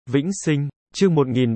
Vĩnh sinh, chương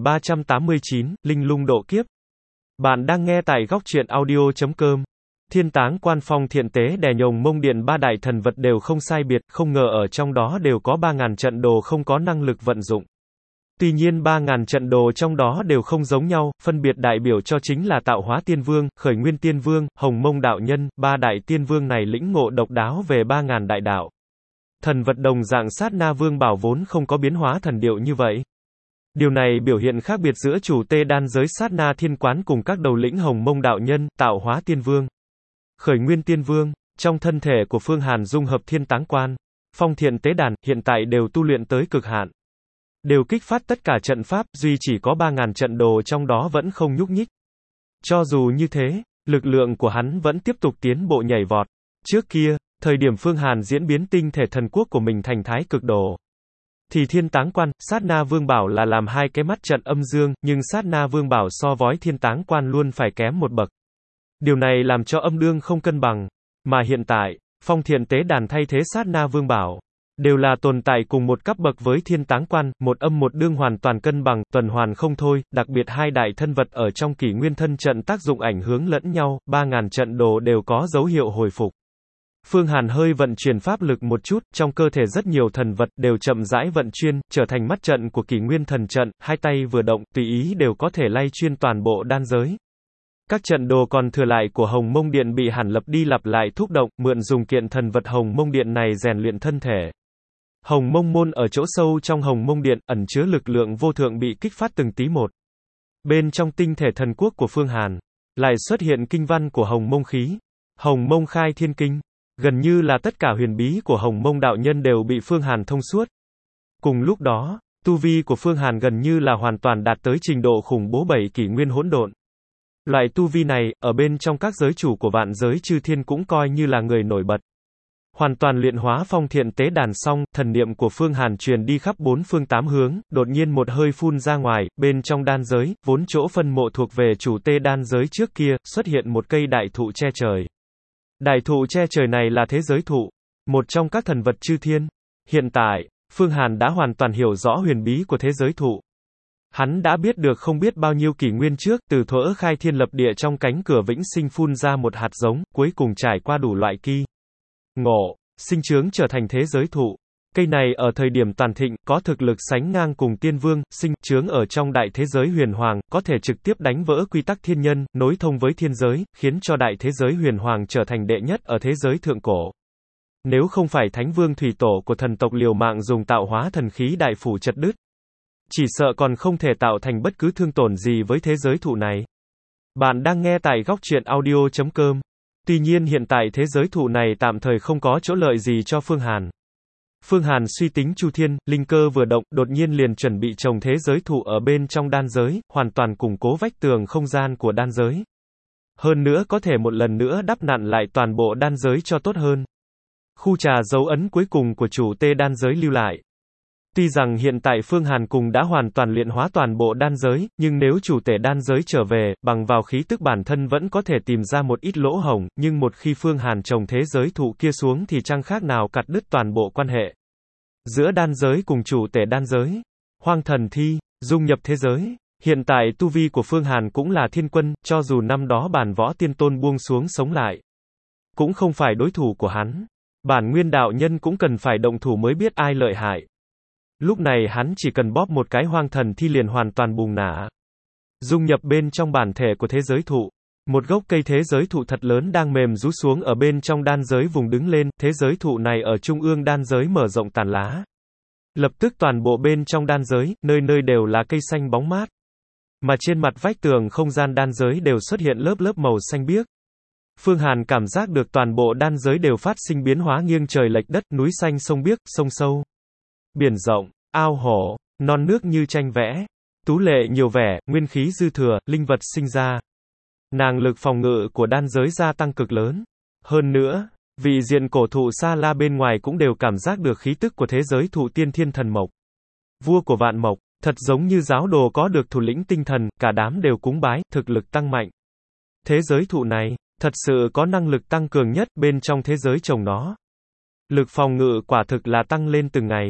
1389, Linh lung độ kiếp. Bạn đang nghe tại góc truyện audio.com. Thiên táng quan phong thiện tế đè nhồng mông điện ba đại thần vật đều không sai biệt, không ngờ ở trong đó đều có 3.000 trận đồ không có năng lực vận dụng. Tuy nhiên 3.000 trận đồ trong đó đều không giống nhau, phân biệt đại biểu cho chính là tạo hóa tiên vương, khởi nguyên tiên vương, hồng mông đạo nhân, ba đại tiên vương này lĩnh ngộ độc đáo về 3.000 đại đạo. Thần vật đồng dạng sát na vương bảo vốn không có biến hóa thần điệu như vậy. Điều này biểu hiện khác biệt giữa chủ tê đan giới sát na thiên quán cùng các đầu lĩnh hồng mông đạo nhân, tạo hóa tiên vương, khởi nguyên tiên vương, trong thân thể của Phương Hàn dung hợp thiên táng quan, phong thiện tế đàn, hiện tại đều tu luyện tới cực hạn. Đều kích phát tất cả trận pháp, duy chỉ có 3.000 trận đồ trong đó vẫn không nhúc nhích. Cho dù như thế, lực lượng của hắn vẫn tiếp tục tiến bộ nhảy vọt. Trước kia, thời điểm Phương Hàn diễn biến tinh thể thần quốc của mình thành thái cực đồ, thì thiên táng quan, sát na vương bảo là làm hai cái mắt trận âm dương, nhưng sát na vương bảo so với thiên táng quan luôn phải kém một bậc. Điều này làm cho âm đương không cân bằng. Mà hiện tại, phong thiện tế đàn thay thế sát na vương bảo, đều là tồn tại cùng một cấp bậc với thiên táng quan, một âm một đương hoàn toàn cân bằng, tuần hoàn không thôi, đặc biệt hai đại thân vật ở trong kỷ nguyên thân trận tác dụng ảnh hướng lẫn nhau, 3.000 trận đồ đều có dấu hiệu hồi phục. Phương Hàn hơi vận chuyển pháp lực một chút, trong cơ thể rất nhiều thần vật đều chậm rãi vận chuyên, trở thành mắt trận của kỷ nguyên thần trận, hai tay vừa động, tùy ý đều có thể lay chuyên toàn bộ đan giới. Các trận đồ còn thừa lại của Hồng Mông Điện bị Hàn lặp đi lặp lại thúc động, mượn dùng kiện thần vật Hồng Mông Điện này rèn luyện thân thể. Hồng Mông môn ở chỗ sâu trong Hồng Mông Điện, ẩn chứa lực lượng vô thượng bị kích phát từng tí một. Bên trong tinh thể thần quốc của Phương Hàn, lại xuất hiện kinh văn của Hồng Mông khí, Hồng Mông khai thiên kinh. Gần như là tất cả huyền bí của Hồng Mông đạo nhân đều bị Phương Hàn thông suốt. Cùng lúc đó, tu vi của Phương Hàn gần như là hoàn toàn đạt tới trình độ khủng bố 7 kỷ nguyên hỗn độn. Loại tu vi này, ở bên trong các giới chủ của vạn giới chư thiên cũng coi như là người nổi bật. Hoàn toàn luyện hóa phong thiện tế đàn xong, thần niệm của Phương Hàn truyền đi khắp bốn phương tám hướng, đột nhiên một hơi phun ra ngoài, bên trong đan giới, vốn chỗ phân mộ thuộc về chủ tê đan giới trước kia, xuất hiện một cây đại thụ che trời. Đại thụ che trời này là thế giới thụ, một trong các thần vật chư thiên. Hiện tại, Phương Hàn đã hoàn toàn hiểu rõ huyền bí của thế giới thụ. Hắn đã biết được không biết bao nhiêu kỷ nguyên trước, từ thuở khai thiên lập địa trong cánh cửa vĩnh sinh phun ra một hạt giống, cuối cùng trải qua đủ loại kỳ ngộ, sinh trưởng trở thành thế giới thụ. Cây này ở thời điểm toàn thịnh, có thực lực sánh ngang cùng tiên vương, sinh trưởng ở trong đại thế giới huyền hoàng, có thể trực tiếp đánh vỡ quy tắc thiên nhân, nối thông với thiên giới, khiến cho đại thế giới huyền hoàng trở thành đệ nhất ở thế giới thượng cổ. Nếu không phải thánh vương thủy tổ của thần tộc liều mạng dùng tạo hóa thần khí đại phủ chặt đứt, chỉ sợ còn không thể tạo thành bất cứ thương tổn gì với thế giới thụ này. Bạn đang nghe tại góc truyện audio.com. Tuy nhiên hiện tại thế giới thụ này tạm thời không có chỗ lợi gì cho Phương Hàn. Phương Hàn suy tính chu thiên, linh cơ vừa động, đột nhiên liền chuẩn bị trồng thế giới thụ ở bên trong đan giới, hoàn toàn củng cố vách tường không gian của đan giới. Hơn nữa có thể một lần nữa đắp nặn lại toàn bộ đan giới cho tốt hơn. Khu trà dấu ấn cuối cùng của chủ tê đan giới lưu lại. Tuy rằng hiện tại Phương Hàn cùng đã hoàn toàn luyện hóa toàn bộ đan giới, nhưng nếu chủ tể đan giới trở về, bằng vào khí tức bản thân vẫn có thể tìm ra một ít lỗ hổng, nhưng một khi Phương Hàn trồng thế giới thụ kia xuống thì chẳng khác nào cắt đứt toàn bộ quan hệ giữa đan giới cùng chủ tể đan giới. Hoang thần thi, dung nhập thế giới. Hiện tại tu vi của Phương Hàn cũng là thiên quân, cho dù năm đó bản võ tiên tôn buông xuống sống lại, cũng không phải đối thủ của hắn. Bản nguyên đạo nhân cũng cần phải động thủ mới biết ai lợi hại. Lúc này hắn chỉ cần bóp một cái hoang thần thi liền hoàn toàn bùng nổ, dung nhập bên trong bản thể của thế giới thụ. Một gốc cây thế giới thụ thật lớn đang mềm rũ xuống ở bên trong đan giới vùng đứng lên, thế giới thụ này ở trung ương đan giới mở rộng tàn lá. Lập tức toàn bộ bên trong đan giới, nơi nơi đều là cây xanh bóng mát. Mà trên mặt vách tường không gian đan giới đều xuất hiện lớp lớp màu xanh biếc. Phương Hàn cảm giác được toàn bộ đan giới đều phát sinh biến hóa nghiêng trời lệch đất, núi xanh sông biếc, sông sâu, biển rộng, ao hồ, non nước như tranh vẽ, tú lệ nhiều vẻ, nguyên khí dư thừa, linh vật sinh ra. Năng lực phòng ngự của đan giới gia tăng cực lớn. Hơn nữa, vị diện cổ thụ Sa La bên ngoài cũng đều cảm giác được khí tức của thế giới thụ tiên thiên thần mộc. Vua của vạn mộc, thật giống như giáo đồ có được thủ lĩnh tinh thần, cả đám đều cúng bái, thực lực tăng mạnh. Thế giới thụ này, thật sự có năng lực tăng cường nhất bên trong thế giới trồng nó. Lực phòng ngự quả thực là tăng lên từng ngày.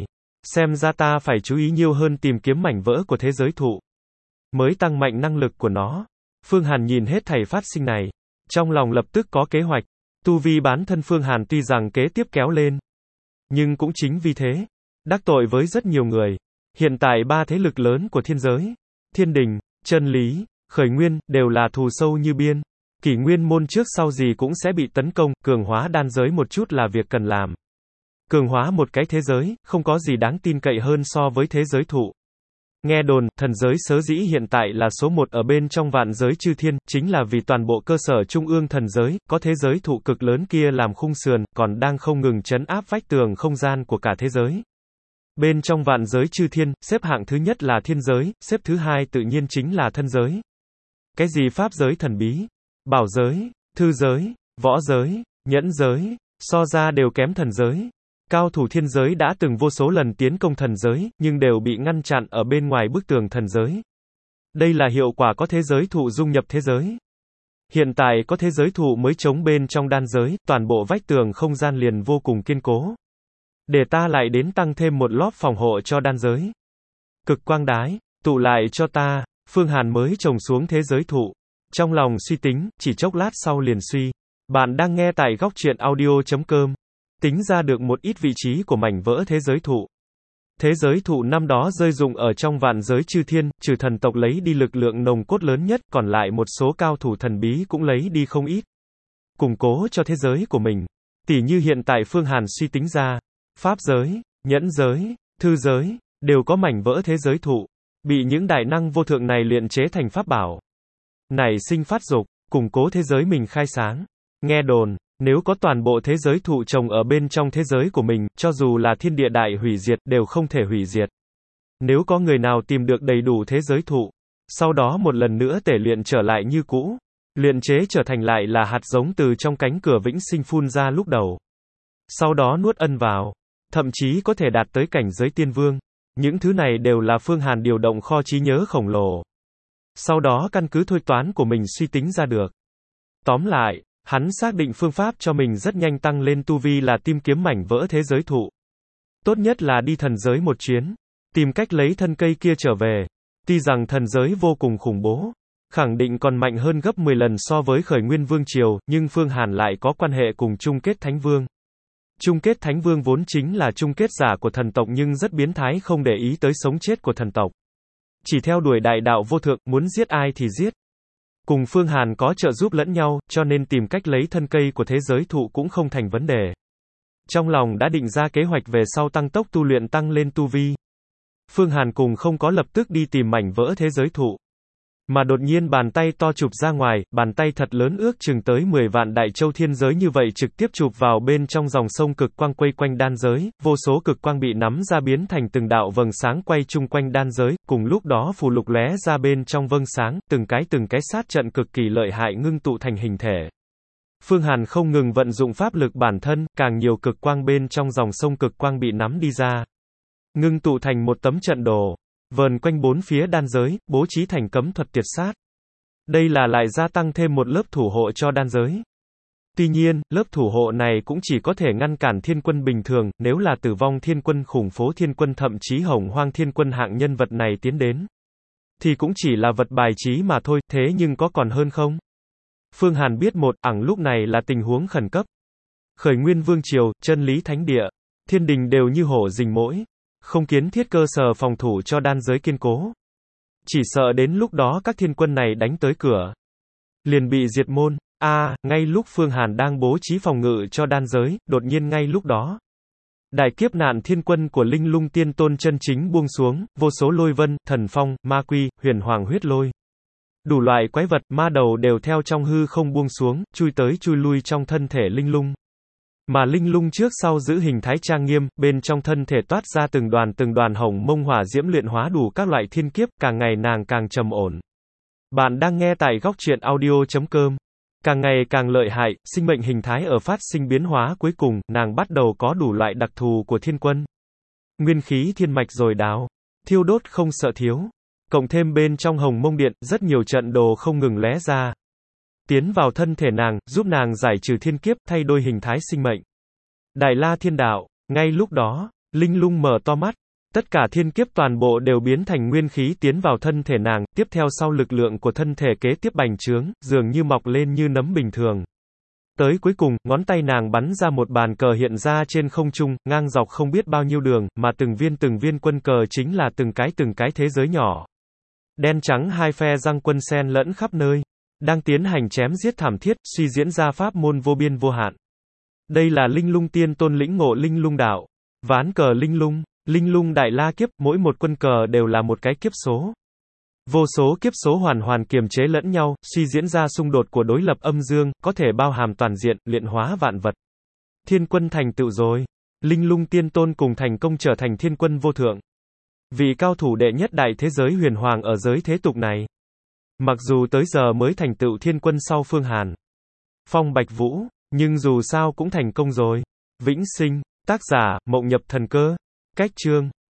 Xem ra ta phải chú ý nhiều hơn tìm kiếm mảnh vỡ của thế giới thụ. Mới tăng mạnh năng lực của nó. Phương Hàn nhìn hết thảy phát sinh này. Trong lòng lập tức có kế hoạch. Tu vi bán thân Phương Hàn tuy rằng kế tiếp kéo lên. Nhưng cũng chính vì thế. Đắc tội với rất nhiều người. Hiện tại ba thế lực lớn của thiên giới. Thiên đình, chân lý, khởi nguyên, đều là thù sâu như biên. Kỷ nguyên môn trước sau gì cũng sẽ bị tấn công, cường hóa đan giới một chút là việc cần làm. Cường hóa một cái thế giới, không có gì đáng tin cậy hơn so với thế giới thụ. Nghe đồn, thần giới sở dĩ hiện tại là số 1 ở bên trong vạn giới chư thiên, chính là vì toàn bộ cơ sở trung ương thần giới, có thế giới thụ cực lớn kia làm khung sườn, còn đang không ngừng trấn áp vách tường không gian của cả thế giới. Bên trong vạn giới chư thiên, xếp hạng thứ nhất là thiên giới, xếp thứ hai tự nhiên chính là thân giới. Cái gì pháp giới thần bí, bảo giới, thư giới, võ giới, nhẫn giới, so ra đều kém thần giới. Cao thủ thiên giới đã từng vô số lần tiến công thần giới, nhưng đều bị ngăn chặn ở bên ngoài bức tường thần giới. Đây là hiệu quả có thế giới thụ dung nhập thế giới. Hiện tại có thế giới thụ mới chống bên trong đan giới, toàn bộ vách tường không gian liền vô cùng kiên cố. Để ta lại đến tăng thêm một lớp phòng hộ cho đan giới. Cực quang đái, tụ lại cho ta. Phương Hàn mới trồng xuống thế giới thụ. Trong lòng suy tính, chỉ chốc lát sau liền suy. Bạn đang nghe tại góc truyện audio.com. Tính ra được một ít vị trí của mảnh vỡ thế giới thụ. Thế giới thụ năm đó rơi rụng ở trong vạn giới chư thiên, trừ thần tộc lấy đi lực lượng nồng cốt lớn nhất, còn lại một số cao thủ thần bí cũng lấy đi không ít. Củng cố cho thế giới của mình. Tỉ như hiện tại Phương Hàn suy tính ra, pháp giới, nhẫn giới, thư giới, đều có mảnh vỡ thế giới thụ. Bị những đại năng vô thượng này luyện chế thành pháp bảo. Nảy sinh phát dục, củng cố thế giới mình khai sáng. Nghe đồn, nếu có toàn bộ thế giới thụ trồng ở bên trong thế giới của mình, cho dù là thiên địa đại hủy diệt, đều không thể hủy diệt. Nếu có người nào tìm được đầy đủ thế giới thụ, sau đó một lần nữa tể luyện trở lại như cũ, luyện chế trở thành lại là hạt giống từ trong cánh cửa vĩnh sinh phun ra lúc đầu. Sau đó nuốt ân vào, thậm chí có thể đạt tới cảnh giới tiên vương. Những thứ này đều là Phương Hàn điều động kho trí nhớ khổng lồ. Sau đó căn cứ thôi toán của mình suy tính ra được. Tóm lại, hắn xác định phương pháp cho mình rất nhanh tăng lên tu vi là tìm kiếm mảnh vỡ thế giới thụ. Tốt nhất là đi thần giới một chuyến, tìm cách lấy thân cây kia trở về. Tuy rằng thần giới vô cùng khủng bố, khẳng định còn mạnh hơn gấp 10 lần so với khởi nguyên vương triều, nhưng Phương Hàn lại có quan hệ cùng chung kết thánh vương. Chung kết thánh vương vốn chính là chung kết giả của thần tộc nhưng rất biến thái, không để ý tới sống chết của thần tộc. Chỉ theo đuổi đại đạo vô thượng, muốn giết ai thì giết. Cùng Phương Hàn có trợ giúp lẫn nhau, cho nên tìm cách lấy thân cây của thế giới thụ cũng không thành vấn đề. Trong lòng đã định ra kế hoạch về sau tăng tốc tu luyện tăng lên tu vi. Phương Hàn cùng không có lập tức đi tìm mảnh vỡ thế giới thụ. Mà đột nhiên bàn tay to chụp ra ngoài, bàn tay thật lớn ước chừng tới 10 vạn đại châu thiên giới như vậy trực tiếp chụp vào bên trong dòng sông cực quang quay quanh đan giới, vô số cực quang bị nắm ra biến thành từng đạo vầng sáng quay chung quanh đan giới, cùng lúc đó phù lục lóe ra bên trong vầng sáng, từng cái sát trận cực kỳ lợi hại ngưng tụ thành hình thể. Phương Hàn không ngừng vận dụng pháp lực bản thân, càng nhiều cực quang bên trong dòng sông cực quang bị nắm đi ra, ngưng tụ thành một tấm trận đồ. Vờn quanh bốn phía đan giới, bố trí thành cấm thuật tuyệt sát. Đây là lại gia tăng thêm một lớp thủ hộ cho đan giới. Tuy nhiên, lớp thủ hộ này cũng chỉ có thể ngăn cản thiên quân bình thường, nếu là tử vong thiên quân, khủng phố thiên quân, thậm chí hồng hoang thiên quân hạng nhân vật này tiến đến, thì cũng chỉ là vật bài trí mà thôi, thế nhưng có còn hơn không? Phương Hàn biết một, lúc này là tình huống khẩn cấp. Khởi nguyên vương triều, chân lý thánh địa, thiên đình đều như hổ rình mỗi. Không kiến thiết cơ sở phòng thủ cho đan giới kiên cố. Chỉ sợ đến lúc đó các thiên quân này đánh tới cửa, liền bị diệt môn. Ngay lúc Phương Hàn đang bố trí phòng ngự cho đan giới, đột nhiên ngay lúc đó, đại kiếp nạn thiên quân của Linh Lung Tiên Tôn chân chính buông xuống, vô số lôi vân, thần phong, ma quy, huyền hoàng huyết lôi. Đủ loại quái vật, ma đầu đều theo trong hư không buông xuống, chui tới chui lui trong thân thể Linh Lung. Mà Linh Lung trước sau giữ hình thái trang nghiêm, bên trong thân thể toát ra từng đoàn hồng mông hỏa diễm luyện hóa đủ các loại thiên kiếp, càng ngày nàng càng trầm ổn. Bạn đang nghe tại góc truyện audio.com. Càng ngày càng lợi hại, sinh mệnh hình thái ở phát sinh biến hóa cuối cùng, nàng bắt đầu có đủ loại đặc thù của thiên quân. Nguyên khí thiên mạch dồi dào, thiêu đốt không sợ thiếu. Cộng thêm bên trong hồng mông điện, rất nhiều trận đồ không ngừng lóe ra. Tiến vào thân thể nàng, giúp nàng giải trừ thiên kiếp, thay đổi hình thái sinh mệnh. Đại La Thiên Đạo, ngay lúc đó, Linh Lung mở to mắt, Tất cả thiên kiếp toàn bộ đều biến thành nguyên khí tiến vào thân thể nàng, tiếp theo sau lực lượng của thân thể kế tiếp bành trướng, dường như mọc lên như nấm bình thường. Tới cuối cùng, ngón tay nàng bắn ra một bàn cờ hiện ra trên không trung, ngang dọc không biết bao nhiêu đường, mà từng viên quân cờ chính là từng cái thế giới nhỏ. Đen trắng hai phe răng quân xen lẫn khắp nơi, đang tiến hành chém giết thảm thiết, suy diễn ra pháp môn vô biên vô hạn. Đây là Linh Lung Tiên Tôn lĩnh ngộ Linh Lung đạo. Ván cờ Linh Lung đại la kiếp, mỗi một quân cờ đều là một cái kiếp số. Vô số kiếp số hoàn kiềm chế lẫn nhau, suy diễn ra xung đột của đối lập âm dương, có thể bao hàm toàn diện, luyện hóa vạn vật. Thiên quân thành tựu rồi. Linh Lung Tiên Tôn cùng thành công trở thành thiên quân vô thượng. Vị cao thủ đệ nhất đại thế giới huyền hoàng ở giới thế tục này. Mặc dù tới giờ mới thành tựu thiên quân sau Phương Hàn, Phong Bạch Vũ, nhưng dù sao cũng thành công rồi. Vĩnh sinh, tác giả, Mộng Nhập Thần Cơ. Cách chương